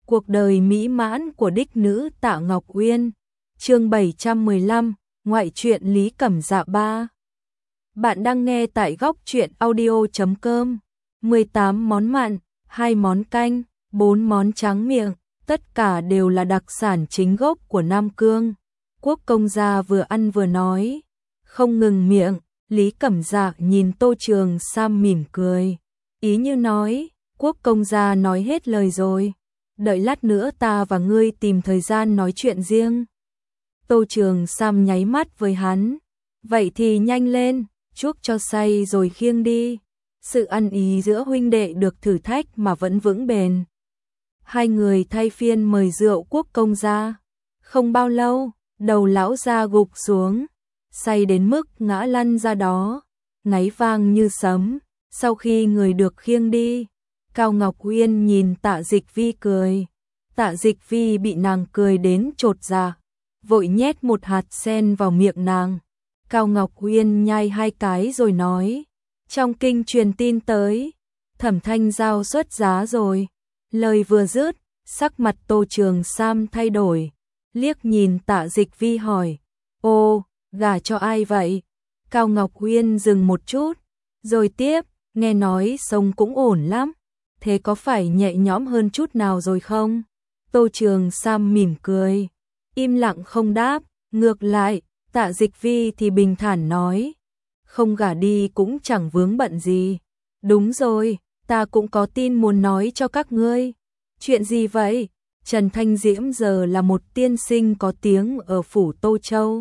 Cuộc đời mỹ mãn của đích nữ Tạ Ngọc Uyên. Chương 715, ngoại truyện Lý Cẩm Dạ 3. Bạn đang nghe tại góc truyện audio.com. 18 món mặn, 2 món canh, 4 món tráng miệng, tất cả đều là đặc sản chính gốc của Nam Cương. Quốc công gia vừa ăn vừa nói, không ngừng miệng. Lý Cẩm Dạ nhìn Tô Trường Sam mỉm cười, ý như nói, quốc công gia nói hết lời rồi, đợi lát nữa ta và ngươi tìm thời gian nói chuyện riêng. Tô Trường Sam nháy mắt với hắn, vậy thì nhanh lên, chuốc cho say rồi khiêng đi. Sự ăn ý giữa huynh đệ được thử thách mà vẫn vững bền. Hai người thay phiên mời rượu quốc công gia. Không bao lâu, đầu lão gia gục xuống, say đến mức ngã lăn ra đó, ngáy vang như sấm. Sau khi người được khiêng đi, Cao Ngọc Uyên nhìn Tạ Dịch Vi cười. Tạ Dịch Vi bị nàng cười đến chột dạ, vội nhét một hạt sen vào miệng nàng. Cao Ngọc Uyên nhai 2 cái rồi nói, trong kinh truyền tin tới, Thẩm Thanh Giao xuất giá rồi. Lời vừa dứt, sắc mặt Tô Trường Sam thay đổi, liếc nhìn Tạ Dịch Vi hỏi, ô, gả cho ai vậy? Cao Ngọc Uyên dừng một chút, rồi tiếp, nghe nói sống cũng ổn lắm, thế có phải nhẹ nhõm hơn chút nào rồi không? Tô Trường Sam mỉm cười, im lặng không đáp, ngược lại, Tạ Dịch Vi thì bình thản nói, không gả đi cũng chẳng vướng bận gì. Đúng rồi, ta cũng có tin muốn nói cho các ngươi. Chuyện gì vậy? Trần Thanh Diễm giờ là một tiên sinh có tiếng ở phủ Tô Châu.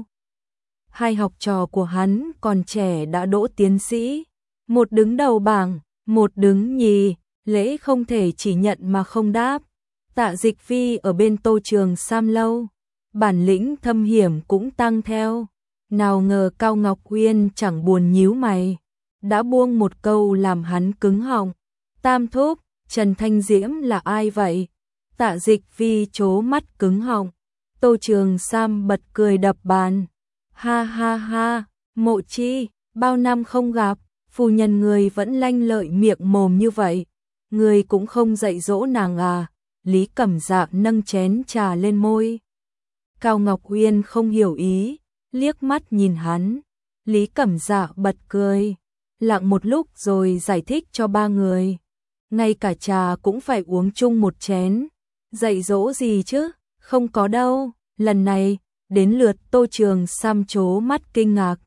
2 học trò của hắn còn trẻ đã đỗ tiến sĩ, một đứng đầu bảng, một đứng nhì, lễ không thể chỉ nhận mà không đáp. Tạ Dịch Vi ở bên Tô Trường Sam lâu, bản lĩnh thâm hiểm cũng tăng theo. Nào ngờ Cao Ngọc Uyên chẳng buồn nhíu mày, đã buông một câu làm hắn cứng họng. Tam thúc, Trần Thanh Diễm là ai vậy? Tạ Dịch Vi trố mắt cứng họng. Tô Trường Sam bật cười đập bàn. Ha ha ha, Mộ Chi, bao năm không gặp, phu nhân người vẫn lanh lợi miệng mồm như vậy, người cũng không dạy dỗ nàng à? Lý Cẩm Dạ nâng chén trà lên môi. Cao Ngọc Uyên không hiểu ý, liếc mắt nhìn hắn. Lý Cẩm Dạ bật cười, lặng một lúc rồi giải thích cho 3 người. Ngay cả trà cũng phải uống chung một chén. Dạy dỗ gì chứ? Không có đâu. Lần này, đến lượt Tô Trường Sam trố mắt kinh ngạc.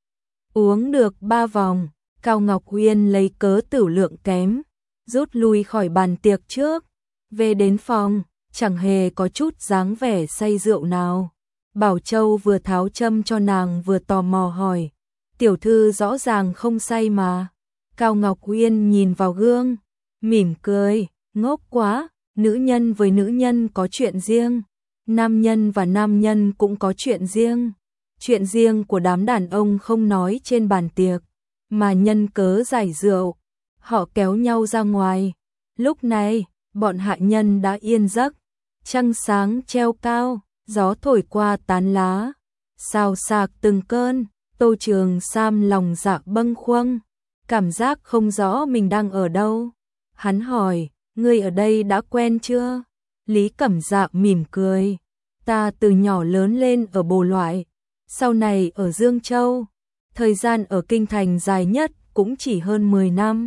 Uống được 3 vòng, Cao Ngọc Uyên lấy cớ tửu lượng kém, rút lui khỏi bàn tiệc trước. Về đến phòng, chẳng hề có chút dáng vẻ say rượu nào. Bảo Châu vừa tháo châm cho nàng vừa tò mò hỏi, tiểu thư rõ ràng không say mà. Cao Ngọc Uyên nhìn vào gương, mỉm cười, ngốc quá, nữ nhân với nữ nhân có chuyện riêng, nam nhân và nam nhân cũng có chuyện riêng. Chuyện riêng của đám đàn ông không nói trên bàn tiệc, mà nhân cớ giải rượu, họ kéo nhau ra ngoài. Lúc này, bọn hạ nhân đã yên giấc, trăng sáng treo cao, gió thổi qua tán lá, xào xạc từng cơn. Tô Trường Sam lòng dạ bâng khuâng, cảm giác không rõ mình đang ở đâu. Hắn hỏi, ngươi ở đây đã quen chưa? Lý Cẩm Dạ mỉm cười, ta từ nhỏ lớn lên ở Bồ Loại, sau này ở Dương Châu, thời gian ở Kinh Thành dài nhất cũng chỉ hơn 10 năm.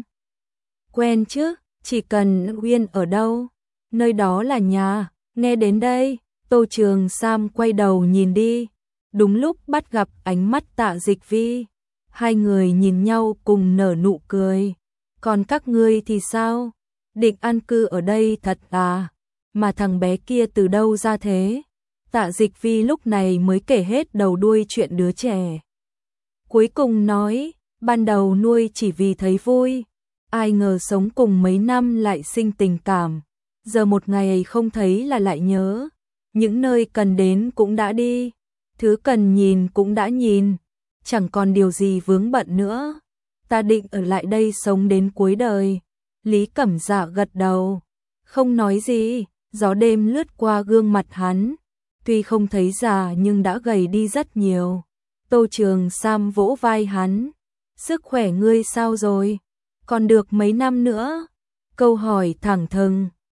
Quen chứ, chỉ cần Uyên ở đâu, nơi đó là nhà. Nghe đến đây, Tô Trường Sam quay đầu nhìn đi, đúng lúc bắt gặp ánh mắt Tạ Dịch Vi. Hai người nhìn nhau cùng nở nụ cười. Còn các ngươi thì sao? Định an cư ở đây thật à? Mà thằng bé kia từ đâu ra thế? Tạ Dịch Vi lúc này mới kể hết đầu đuôi chuyện đứa trẻ. Cuối cùng nói, ban đầu nuôi chỉ vì thấy vui, ai ngờ sống cùng mấy năm lại sinh tình cảm. Giờ một ngày không thấy là lại nhớ, những nơi cần đến cũng đã đi, thứ cần nhìn cũng đã nhìn, chẳng còn điều gì vướng bận nữa. Ta định ở lại đây sống đến cuối đời. Lý Cẩm Dạ gật đầu, không nói gì. Gió đêm lướt qua gương mặt hắn, tuy không thấy già nhưng đã gầy đi rất nhiều. Tô Trường Sam vỗ vai hắn, sức khỏe ngươi sao rồi? Còn được mấy năm nữa? Câu hỏi thẳng thừng,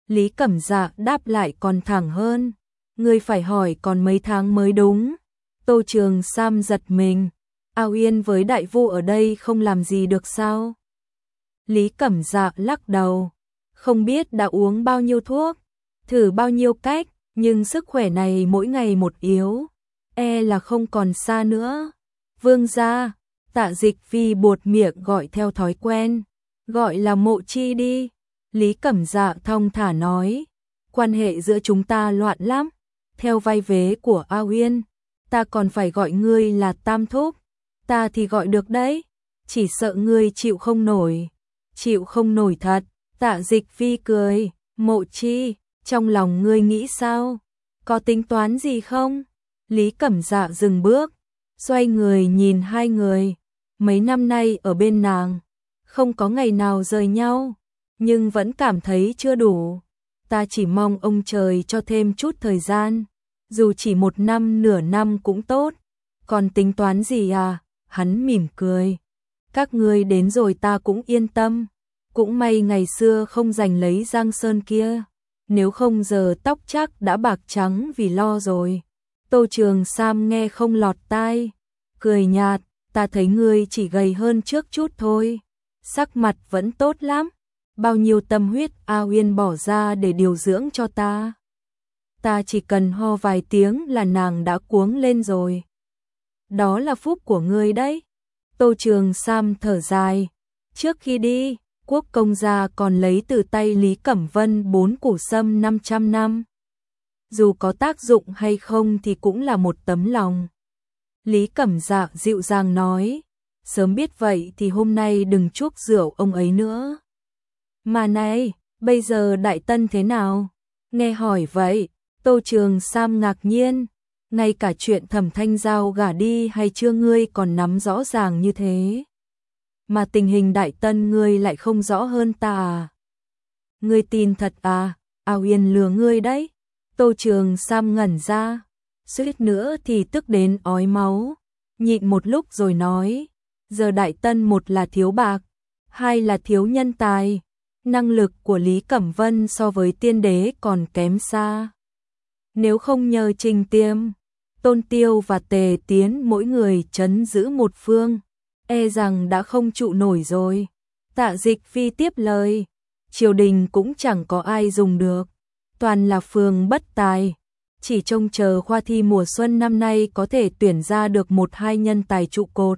Lý Cẩm Dạ đáp lại còn thẳng hơn. Ngươi phải hỏi còn mấy tháng mới đúng. Tô Trường Sam giật mình. Ao Yên với đại vu ở đây không làm gì được sao? Lý Cẩm Dạ lắc đầu. Không biết đã uống bao nhiêu thuốc, thử bao nhiêu cách, nhưng sức khỏe này mỗi ngày một yếu. E là không còn xa nữa. Vương gia, Tạ Dịch Phi buột miệng gọi theo thói quen. Gọi là Mộ Chi đi. Lý Cẩm Dạ thong thả nói. Quan hệ giữa chúng ta loạn lắm. Theo vai vế của Ao Yên, ta còn phải gọi ngươi là Tam Thúc. Ta thì gọi được đấy. Chỉ sợ ngươi chịu không nổi. Chịu không nổi thật. Tạ Dịch Phi cười. Mộ Chi, trong lòng ngươi nghĩ sao? Có tính toán gì không? Lý Cẩm Dạ dừng bước, xoay người nhìn hai người. Mấy năm nay ở bên nàng, không có ngày nào rời nhau, nhưng vẫn cảm thấy chưa đủ. Ta chỉ mong ông trời cho thêm chút thời gian, dù chỉ 1 năm nửa năm cũng tốt. Còn tính toán gì à? Hắn mỉm cười. Các ngươi đến rồi ta cũng yên tâm. Cũng may ngày xưa không giành lấy Giang Sơn kia, nếu không giờ tóc chắc đã bạc trắng vì lo rồi. Tô Trường Sam nghe không lọt tai, cười nhạt. Ta thấy ngươi chỉ gầy hơn trước chút thôi, sắc mặt vẫn tốt lắm. Bao nhiêu tâm huyết Ao Yên bỏ ra để điều dưỡng cho ta. Ta chỉ cần ho vài tiếng là nàng đã cuống lên rồi. Đó là phúc của ngươi đấy. Tô Trường Sam thở dài. Trước khi đi, Quốc công gia còn lấy từ tay Lý Cẩm Vân 4 củ sâm 500 năm. Dù có tác dụng hay không thì cũng là một tấm lòng. Lý Cẩm Dạ dịu dàng nói. Sớm biết vậy thì hôm nay đừng chuốc rượu ông ấy nữa. Mà này, bây giờ Đại Tân thế nào? Nghe hỏi vậy, Tô Trường Sam ngạc nhiên. Ngay cả chuyện Thẩm Thanh Giao gả đi hay chưa ngươi còn nắm rõ ràng như thế. Mà tình hình Đại Tân ngươi lại không rõ hơn ta à? Ngươi tin thật à? Ao Yên lừa ngươi đấy. Tô Trường Sam ngẩn ra, suýt nữa thì tức đến ói máu. Nhịn một lúc rồi nói, giờ Đại Tân một là thiếu bạc, hai là thiếu nhân tài. Năng lực của Lý Cẩm Vân so với tiên đế còn kém xa. Nếu không nhờ Trình Tiêm, Tôn Tiêu và Tề Tiến mỗi người trấn giữ một phương, e rằng đã không trụ nổi rồi. Tạ Dịch Phi tiếp lời, triều đình cũng chẳng có ai dùng được, toàn là phường bất tài. Chỉ trông chờ khoa thi mùa xuân năm nay có thể tuyển ra được 1-2 nhân tài trụ cột.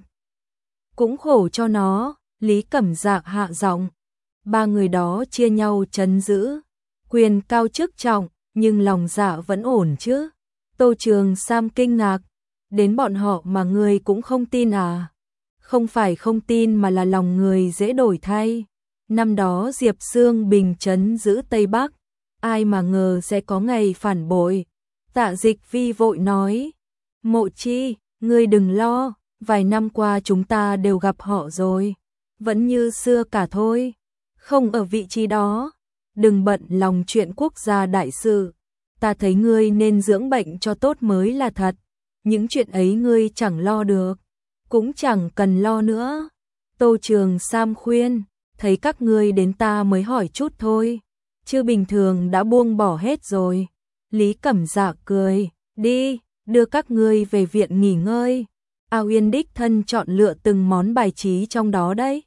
Cũng khổ cho nó. Lý Cẩm Dạ hạ giọng. 3 người đó chia nhau trấn giữ, quyền cao chức trọng, nhưng lòng dạ vẫn ổn chứ? Tô Trường Sam kinh ngạc. Đến bọn họ mà người cũng không tin à? Không phải không tin mà là lòng người dễ đổi thay. Năm đó Diệp Sương Bình trấn giữ Tây Bắc, ai mà ngờ sẽ có ngày phản bội. Tạ Dịch Vi vội nói, Mộ Chi, ngươi đừng lo, vài năm qua chúng ta đều gặp họ rồi, vẫn như xưa cả thôi, không ở vị trí đó, đừng bận lòng chuyện quốc gia đại sự, ta thấy ngươi nên dưỡng bệnh cho tốt mới là thật, những chuyện ấy ngươi chẳng lo được, cũng chẳng cần lo nữa. Tô Trường Sam khuyên, thấy các ngươi đến ta mới hỏi chút thôi, chứ bình thường đã buông bỏ hết rồi. Lý Cẩm Dạ cười, đi, đưa các ngươi về viện nghỉ ngơi. Ao Yên đích thân chọn lựa từng món bài trí trong đó đấy.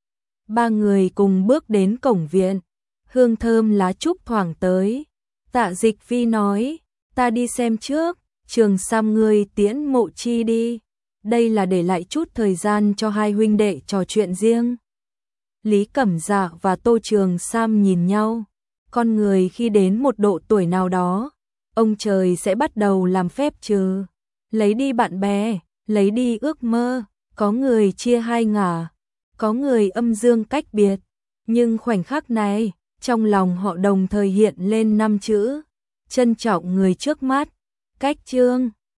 3 người cùng bước đến cổng viện, hương thơm lá trúc thoảng tới. Tạ Dịch Vi nói, ta đi xem trước, Trường Sam ngươi tiễn Mộ Chi đi. Đây là để lại chút thời gian cho hai huynh đệ trò chuyện riêng. Lý Cẩm Dạ và Tô Trường Sam nhìn nhau. Con người khi đến một độ tuổi nào đó, ông trời sẽ bắt đầu làm phép trừ, lấy đi bạn bè, lấy đi ước mơ, có người chia hai ngả, có người âm dương cách biệt, nhưng khoảnh khắc này, trong lòng họ đồng thời hiện lên 5 chữ, trân trọng người trước mắt. Cách chương